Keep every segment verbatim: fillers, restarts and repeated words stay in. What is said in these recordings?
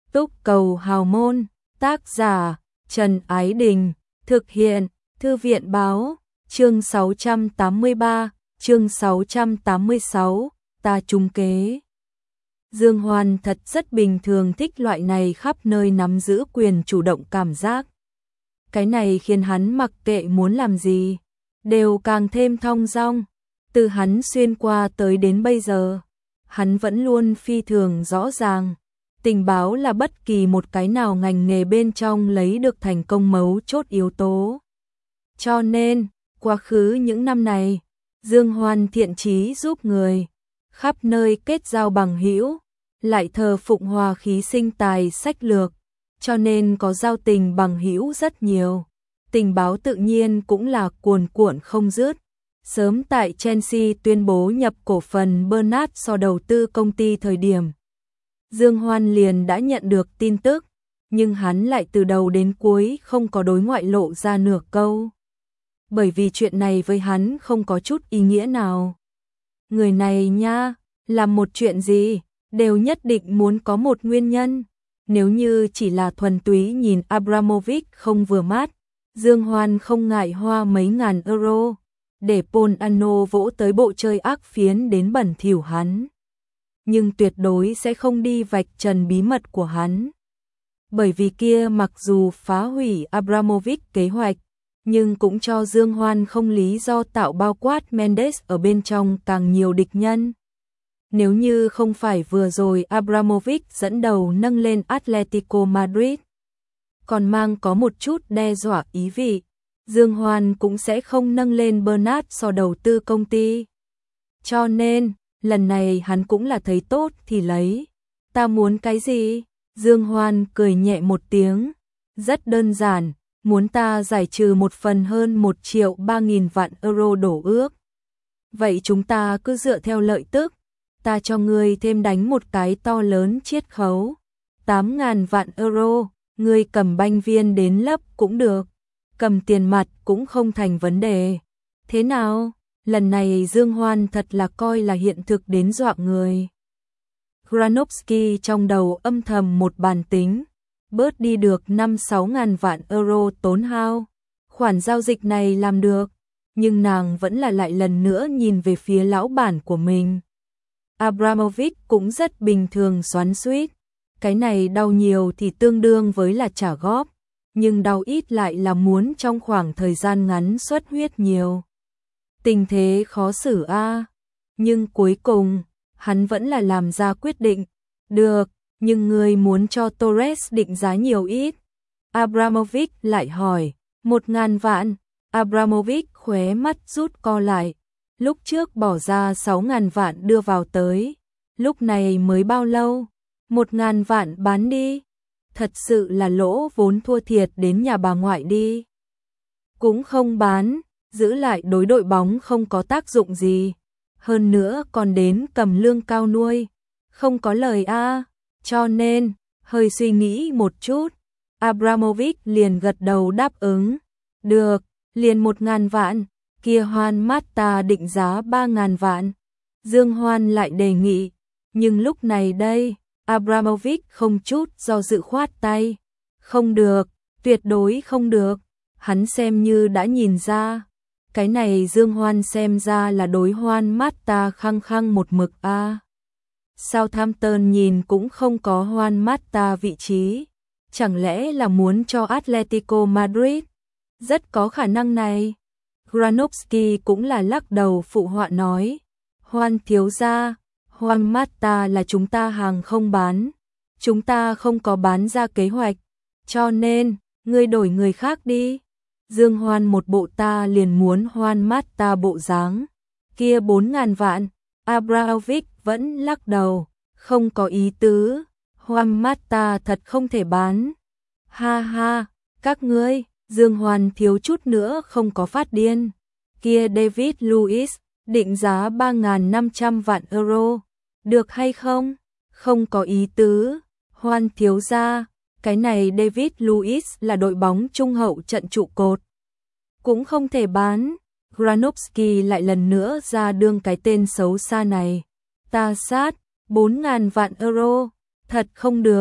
Túc cầu hào môn, tác giả Trần Ái Đình, thực hiện Thư viện báo, chương sáu trăm tám mươi ba, chương sáu trăm tám mươi sáu, ta trúng kế. Dương Hoan thật rất bình thường thích loại này khắp nơi nắm giữ quyền chủ động cảm giác. Cái này khiến hắn mặc kệ muốn làm gì, đều càng thêm thong dong. Từ hắn xuyên qua tới đến bây giờ, hắn vẫn luôn phi thường rõ ràng. Tình báo là bất kỳ một cái nào ngành nghề bên trong lấy được thành công mấu chốt yếu tố. Cho nên, quá khứ những năm này, Dương Hoan thiện chí giúp người, khắp nơi kết giao bằng hữu, lại thờ phụng hòa khí sinh tài sách lược, cho nên có giao tình bằng hữu rất nhiều. Tình báo tự nhiên cũng là cuồn cuộn không dứt. Sớm tại Chelsea tuyên bố nhập cổ phần Bernard Shaw đầu tư công ty thời điểm, Dương Hoan liền đã nhận được tin tức, nhưng hắn lại từ đầu đến cuối không có đối ngoại lộ ra nửa câu. Bởi vì chuyện này với hắn không có chút ý nghĩa nào. Người này nha, làm một chuyện gì, đều nhất định muốn có một nguyên nhân. Nếu như chỉ là thuần túy nhìn Abramovich không vừa mắt, Dương Hoan không ngại hoa mấy ngàn euro, để Paul Ano vỗ tới bộ chơi ác phiến đến bẩn thỉu hắn. Nhưng tuyệt đối sẽ không đi vạch trần bí mật của hắn. Bởi vì kia mặc dù phá hủy Abramovich kế hoạch, nhưng cũng cho Dương Hoan không lý do tạo bao quát Mendes ở bên trong càng nhiều địch nhân. Nếu như không phải vừa rồi Abramovich dẫn đầu nâng lên Atletico Madrid, còn mang có một chút đe dọa ý vị, Dương Hoan cũng sẽ không nâng lên Bernard Shaw đầu tư công ty. Cho nên, lần này hắn cũng là thấy tốt thì lấy. Ta muốn cái gì? Dương Hoan cười nhẹ một tiếng. Rất đơn giản, muốn ta giải trừ một phần hơn một triệu ba nghìn vạn euro đổ ước. Vậy chúng ta cứ dựa theo lợi tức. Ta cho ngươi thêm đánh một cái to lớn chiết khấu. tám ngàn vạn euro, ngươi cầm banh viên đến lấp cũng được. Cầm tiền mặt cũng không thành vấn đề. Thế nào? Lần này Dương Hoan thật là coi là hiện thực đến dọa người. Granovsky trong đầu âm thầm một bàn tính, bớt đi được năm sáu ngàn vạn euro tốn hao. Khoản giao dịch này làm được, nhưng nàng vẫn là lại lần nữa nhìn về phía lão bản của mình. Abramovich cũng rất bình thường xoắn xuýt, cái này đau nhiều thì tương đương với là trả góp, nhưng đau ít lại là muốn trong khoảng thời gian ngắn xuất huyết nhiều. Tình thế khó xử a, à. Nhưng cuối cùng, hắn vẫn là làm ra quyết định. Được, nhưng người muốn cho Torres định giá nhiều ít. Abramovich lại hỏi, một ngàn vạn. Abramovich khóe mắt rút co lại. Lúc trước bỏ ra sáu ngàn vạn đưa vào tới. Lúc này mới bao lâu? Một ngàn vạn bán đi. Thật sự là lỗ vốn thua thiệt đến nhà bà ngoại đi. Cũng không bán. Giữ lại đối đội bóng không có tác dụng gì, hơn nữa còn đến cầm lương cao nuôi, không có lời a, à. Cho nên, hơi suy nghĩ một chút, Abramovich liền gật đầu đáp ứng, được, liền một ngàn vạn, kia Hoan Mata định giá ba ngàn vạn. Dương Hoan lại đề nghị, nhưng lúc này đây, Abramovich không chút do dự khoát tay, không được, tuyệt đối không được, hắn xem như đã nhìn ra. Cái này Dương Hoan xem ra là đối Hoan Mata khăng khăng một mực a. À. Southampton nhìn cũng không có Hoan Mata vị trí, chẳng lẽ là muốn cho Atletico Madrid? Rất có khả năng này. Granovsky cũng là lắc đầu phụ họa nói, Hoan thiếu gia, Hoan Mata là chúng ta hàng không bán, chúng ta không có bán ra kế hoạch, cho nên, ngươi đổi người khác đi. Dương Hoan một bộ ta liền muốn Hoan Mata bộ dáng, kia bốn ngàn vạn, Abramovich vẫn lắc đầu, không có ý tứ, Hoan Mata thật không thể bán. Ha ha, các ngươi, Dương Hoan thiếu chút nữa không có phát điên, kia David Luiz, định giá ba nghìn năm trăm vạn euro, được hay không? Không có ý tứ, Hoan thiếu gia. Cái này David Luiz là đội bóng trung hậu trận trụ cột. Cũng không thể bán. Granovsky lại lần nữa ra đương cái tên xấu xa này. Ta sát, bốn ngàn vạn euro. Thật không được.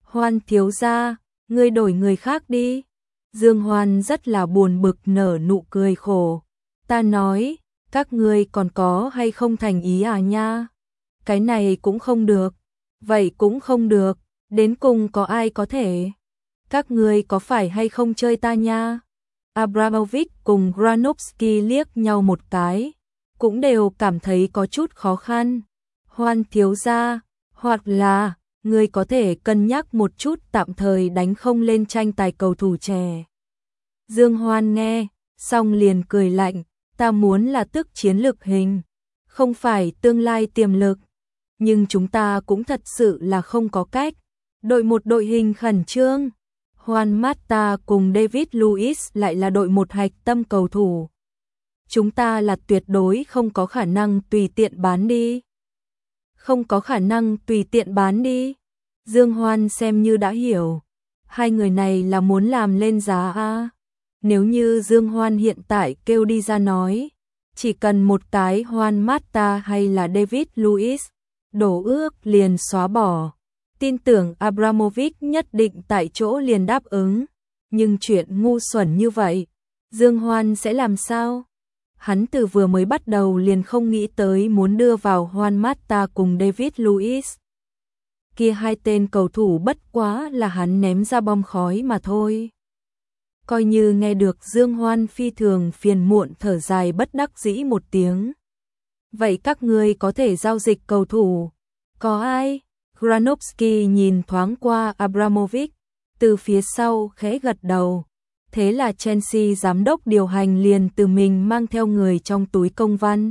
Hoan thiếu gia, ngươi đổi người khác đi. Dương Hoan rất là buồn bực nở nụ cười khổ. Ta nói, các ngươi còn có hay không thành ý à nha? Cái này cũng không được, vậy cũng không được, đến cùng có ai có thể? Các ngươi có phải hay không chơi ta nha? Abramovich cùng Granovsky liếc nhau một cái, cũng đều cảm thấy có chút khó khăn. Hoan thiếu gia, hoặc là ngươi có thể cân nhắc một chút tạm thời đánh không lên tranh tài cầu thủ trẻ. Dương Hoan nghe, xong liền cười lạnh, ta muốn là tức chiến lược hình, không phải tương lai tiềm lực. Nhưng chúng ta cũng thật sự là không có cách. Đội một đội hình khẩn trương. Juan Mata cùng David Luiz lại là đội một hạch tâm cầu thủ. Chúng ta là tuyệt đối không có khả năng tùy tiện bán đi. Không có khả năng tùy tiện bán đi. Dương Hoan xem như đã hiểu. Hai người này là muốn làm lên giá a. Nếu như Dương Hoan hiện tại kêu đi ra nói, chỉ cần một cái Juan Mata hay là David Luiz, đổ ước liền xóa bỏ. Tin tưởng Abramovich nhất định tại chỗ liền đáp ứng. Nhưng chuyện ngu xuẩn như vậy, Dương Hoan sẽ làm sao? Hắn từ vừa mới bắt đầu liền không nghĩ tới muốn đưa vào Juan Mata cùng David Luiz. Kia hai tên cầu thủ bất quá là hắn ném ra bom khói mà thôi. Coi như nghe được Dương Hoan phi thường phiền muộn thở dài bất đắc dĩ một tiếng. Vậy các ngươi có thể giao dịch cầu thủ? Có ai? Granovsky nhìn thoáng qua Abramovich, từ phía sau khẽ gật đầu. Thế là Chelsea giám đốc điều hành liền từ mình mang theo người trong túi công văn.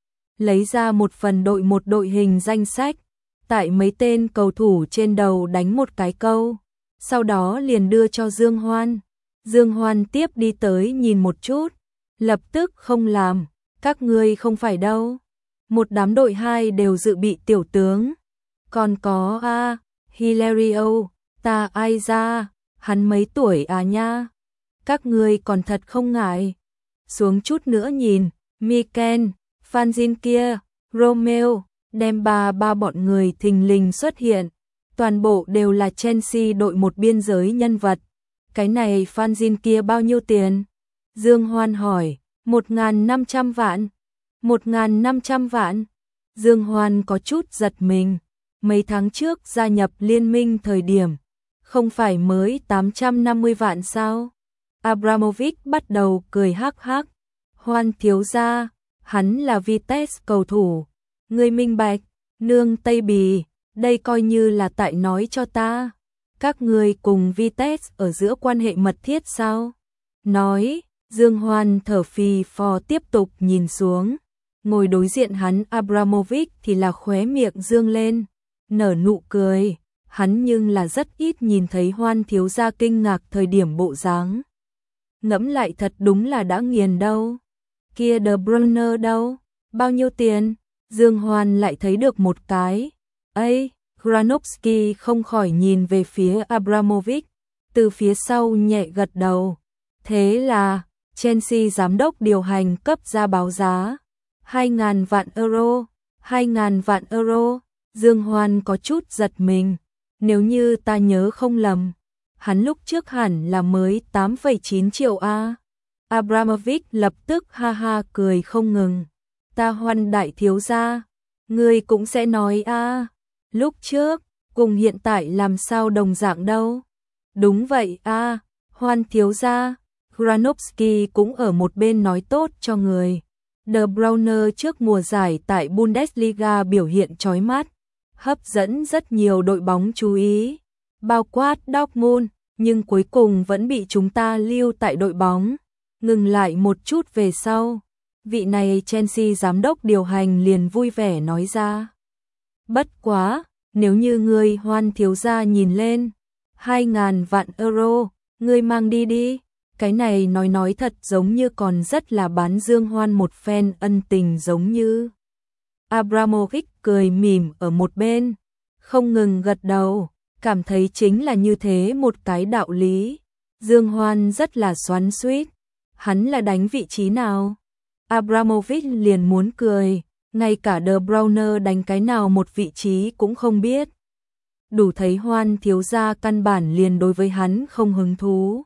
Lấy ra một phần đội một đội hình danh sách, tại mấy tên cầu thủ trên đầu đánh một cái câu. Sau đó liền đưa cho Dương Hoan. Dương Hoan tiếp đi tới nhìn một chút, lập tức không làm, các ngươi không phải đâu. Một đám đội hai đều dự bị tiểu tướng. Còn có a à, Hilario, ta ai ra, hắn mấy tuổi à nha. Các ngươi còn thật không ngại. Xuống chút nữa nhìn, Mikel, Fanzin kia, Romeo, đem ba ba bọn người thình lình xuất hiện. Toàn bộ đều là Chelsea đội một biên giới nhân vật. Cái này Fanzin kia bao nhiêu tiền? Dương Hoan hỏi, một nghìn năm trăm vạn. Một nghìn năm trăm vạn. Dương Hoan có chút giật mình. Mấy tháng trước gia nhập liên minh thời điểm, không phải mới tám trăm năm mươi vạn sao? Abramovich bắt đầu cười hắc hắc. Hoan thiếu gia, hắn là Vitesse cầu thủ. Ngươi minh bạch, nương Tây Bì, đây coi như là tại nói cho ta. Các ngươi cùng Vitesse ở giữa quan hệ mật thiết sao? Nói, Dương Hoan thở phì phò tiếp tục nhìn xuống. Ngồi đối diện hắn Abramovich thì là khóe miệng dương lên, nở nụ cười. Hắn nhưng là rất ít nhìn thấy Hoan thiếu gia kinh ngạc thời điểm bộ dáng. Ngẫm lại thật đúng là đã nghiền đâu. Kia De Bruyne đâu? Bao nhiêu tiền? Dương Hoan lại thấy được một cái. Ây, Granovsky không khỏi nhìn về phía Abramovich, từ phía sau nhẹ gật đầu. Thế là, Chelsea giám đốc điều hành cấp ra báo giá. hai nghìn vạn euro, hai nghìn vạn euro. Dương Hoan có chút giật mình. Nếu như ta nhớ không lầm, hắn lúc trước hẳn là mới tám phẩy chín triệu a. Abramovich lập tức ha ha cười không ngừng. Ta Hoan đại thiếu gia, ngươi cũng sẽ nói a. Lúc trước, cùng hiện tại làm sao đồng dạng đâu. Đúng vậy a, Hoan thiếu gia. Granovsky cũng ở một bên nói tốt cho người. De Bruyne trước mùa giải tại Bundesliga biểu hiện chói mắt, hấp dẫn rất nhiều đội bóng chú ý, bao quát Dortmund, nhưng cuối cùng vẫn bị chúng ta lưu tại đội bóng. Ngừng lại một chút về sau, vị này Chelsea giám đốc điều hành liền vui vẻ nói ra. Bất quá, nếu như ngươi Hoan thiếu gia nhìn lên, hai nghìn vạn euro, ngươi mang đi đi. Cái này nói nói thật giống như còn rất là bán Dương Hoan một phen ân tình giống như. Abramovich cười mỉm ở một bên, không ngừng gật đầu, cảm thấy chính là như thế một cái đạo lý. Dương Hoan rất là xoắn xuýt, hắn là đánh vị trí nào? Abramovich liền muốn cười, ngay cả De Bruyne đánh cái nào một vị trí cũng không biết. đủ thấy Hoan thiếu gia căn bản liền đối với hắn không hứng thú.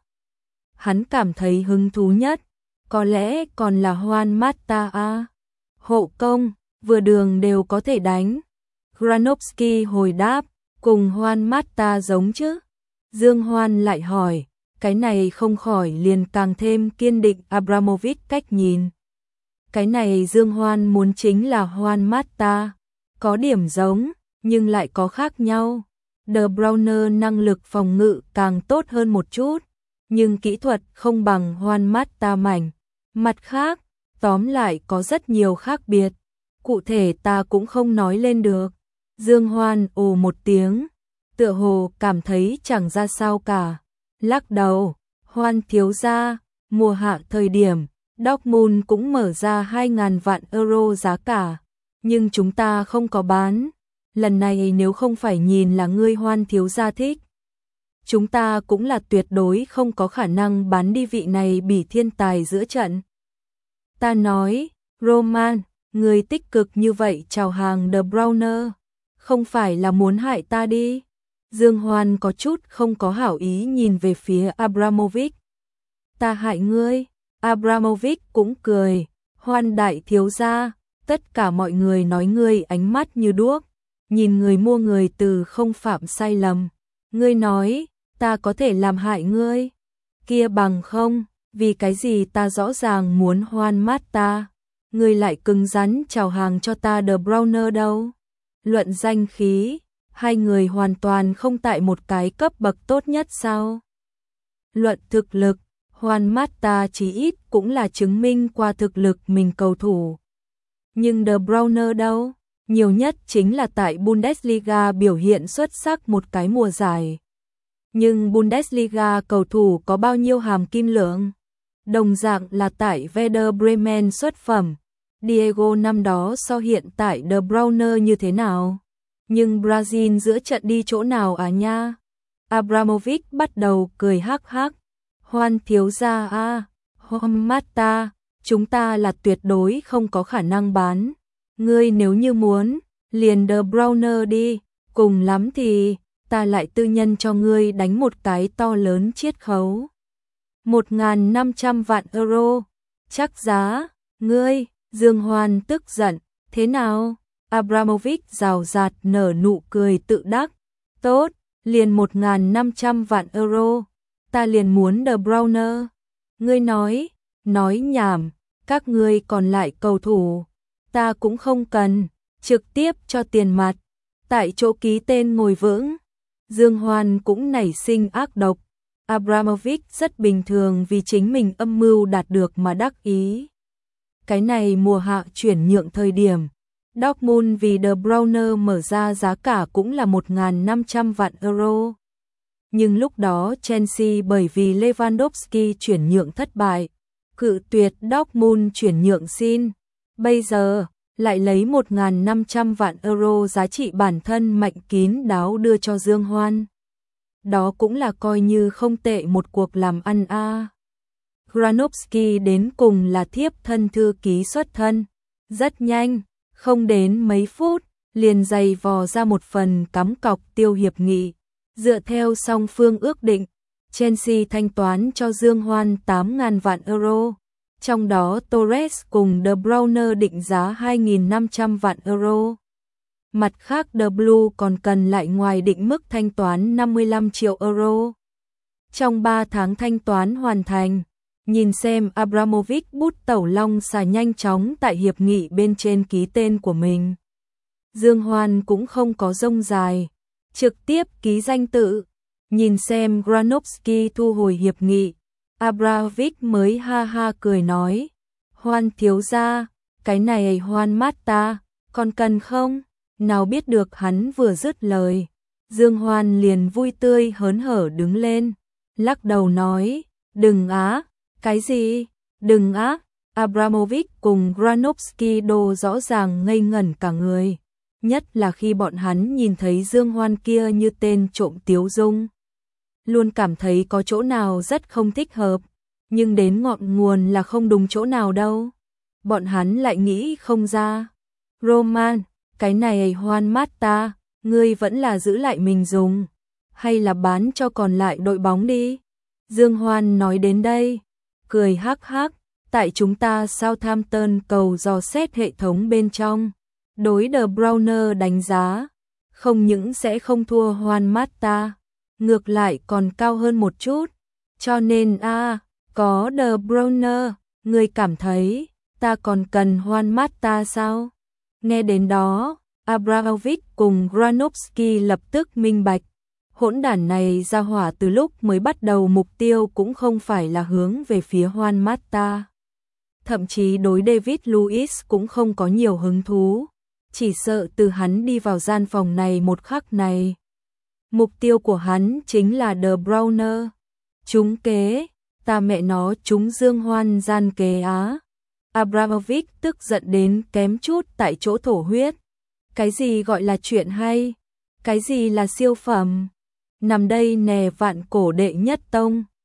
Hắn cảm thấy hứng thú nhất, có lẽ còn là Hoan Mata a. Hộ công, vừa đường đều có thể đánh. Granovsky hồi đáp, cùng Hoan Mata giống chứ. Dương Hoan lại hỏi, cái này không khỏi liền càng thêm kiên định Abramovich cách nhìn. Cái này Dương Hoan muốn chính là Hoan Mata, có điểm giống, nhưng lại có khác nhau. De Bruyne năng lực phòng ngự càng tốt hơn một chút, nhưng kỹ thuật không bằng Hoan Mata mạnh. Mặt khác, tóm lại có rất nhiều khác biệt. Cụ thể ta cũng không nói lên được. Dương Hoan ồ một tiếng, tựa hồ cảm thấy chẳng ra sao cả. Lắc đầu, Hoan thiếu gia, mùa hạ thời điểm, Dortmund cũng mở ra hai nghìn vạn euro giá cả, nhưng chúng ta không có bán. Lần này nếu không phải nhìn là ngươi Hoan thiếu gia thích, chúng ta cũng là tuyệt đối không có khả năng bán đi vị này bỉ thiên tài giữa trận. Ta nói, Roman, người tích cực như vậy chào hàng De Bruyne, không phải là muốn hại ta đi. Dương Hoan có chút không có hảo ý nhìn về phía Abramovich. Ta hại ngươi? Abramovich cũng cười, Hoan đại thiếu gia, tất cả mọi người nói ngươi ánh mắt như đuốc, nhìn người mua người từ không phạm sai lầm. Ngươi nói, ta có thể làm hại ngươi? Kia bằng không, vì cái gì ta rõ ràng muốn Hoan Mata, ngươi lại cứng rắn chào hàng cho ta De Bruyne đâu? Luận danh khí, hai người hoàn toàn không tại một cái cấp bậc tốt nhất sao? Luận thực lực, Hoan Mata chí ít cũng là chứng minh qua thực lực mình cầu thủ. Nhưng De Bruyne đâu? Nhiều nhất chính là tại Bundesliga biểu hiện xuất sắc một cái mùa giải. Nhưng Bundesliga cầu thủ có bao nhiêu hàm kim lượng? Đồng dạng là tại Werder Bremen xuất phẩm. Diego năm đó so hiện tại De Bruyne như thế nào? Nhưng Brazil giữa trận đi chỗ nào à nha? Abramovich bắt đầu cười hắc hắc. Hoan thiếu gia a, Hoan Mata, chúng ta là tuyệt đối không có khả năng bán. Ngươi nếu như muốn, liền De Bruyne đi, cùng lắm thì ta lại tư nhân cho ngươi đánh một cái to lớn chiết khấu. một nghìn năm trăm vạn euro, chắc giá, ngươi, Dương Hoan tức giận, thế nào? Abramovich rào rạt nở nụ cười tự đắc, tốt, liền một nghìn năm trăm vạn euro, ta liền muốn De Bruyne. Ngươi nói, nói nhảm, các ngươi còn lại cầu thủ, ta cũng không cần, trực tiếp cho tiền mặt, tại chỗ ký tên ngồi vững. Dương Hoan cũng nảy sinh ác độc, Abramovich rất bình thường vì chính mình âm mưu đạt được mà đắc ý. Cái này mùa hạ chuyển nhượng thời điểm, Dortmund vì De Bruyne mở ra giá cả cũng là một nghìn năm trăm vạn euro. Nhưng lúc đó Chelsea bởi vì Lewandowski chuyển nhượng thất bại, cự tuyệt Dortmund chuyển nhượng xin. Bây giờ, lại lấy một nghìn năm trăm vạn euro giá trị bản thân mạnh kín đáo đưa cho Dương Hoan. Đó cũng là coi như không tệ một cuộc làm ăn a. À. Granovsky đến cùng là thiếp thân thư ký xuất thân. Rất nhanh, không đến mấy phút, liền giày vò ra một phần cắm cọc tiêu hiệp nghị. Dựa theo song phương ước định, Chelsea thanh toán cho Dương Hoan tám nghìn vạn euro. Trong đó Torres cùng De Bruyne định giá hai nghìn năm trăm vạn euro. Mặt khác The Blue còn cần lại ngoài định mức thanh toán năm mươi lăm triệu euro. Trong ba tháng thanh toán hoàn thành, nhìn xem Abramovich bút tẩu long xà nhanh chóng tại hiệp nghị bên trên ký tên của mình. Dương Hoan cũng không có rông dài, trực tiếp ký danh tự, nhìn xem Granovsky thu hồi hiệp nghị. Abramovich mới ha ha cười nói, Hoan thiếu gia, cái này Hoan Mata, còn cần không? Nào biết được hắn vừa dứt lời, Dương Hoan liền vui tươi hớn hở đứng lên, lắc đầu nói, đừng á, cái gì, đừng á. Abramovich cùng Granovsky đồ rõ ràng ngây ngẩn cả người, nhất là khi bọn hắn nhìn thấy Dương Hoan kia như tên trộm tiếu dung. Luôn cảm thấy có chỗ nào rất không thích hợp, nhưng đến ngọn nguồn là không đúng chỗ nào đâu. Bọn hắn lại nghĩ không ra. Roman, cái này Hoan Mata, ngươi vẫn là giữ lại mình dùng, hay là bán cho còn lại đội bóng đi. Dương Hoan nói đến đây, cười hắc hắc, tại chúng ta Southampton cầu dò xét hệ thống bên trong. Đối De Bruyne đánh giá, không những sẽ không thua Juan Mata, ngược lại còn cao hơn một chút. Cho nên a à, có De Bruyne, người cảm thấy ta còn cần Juan Mata sao? Nghe đến đó, Abramovich cùng Granovsky lập tức minh bạch. Hỗn đản này ra hỏa từ lúc mới bắt đầu mục tiêu cũng không phải là hướng về phía Juan Mata. Thậm chí đối David Luiz cũng không có nhiều hứng thú. Chỉ sợ từ hắn đi vào gian phòng này một khắc này. Mục tiêu của hắn chính là De Bruyne. Trúng kế, ta mẹ nó trúng Dương Hoan gian kế á. Abramovich tức giận đến kém chút tại chỗ thổ huyết. Cái gì gọi là chuyện hay? Cái gì là siêu phẩm? Nằm đây nè vạn cổ đệ nhất tông.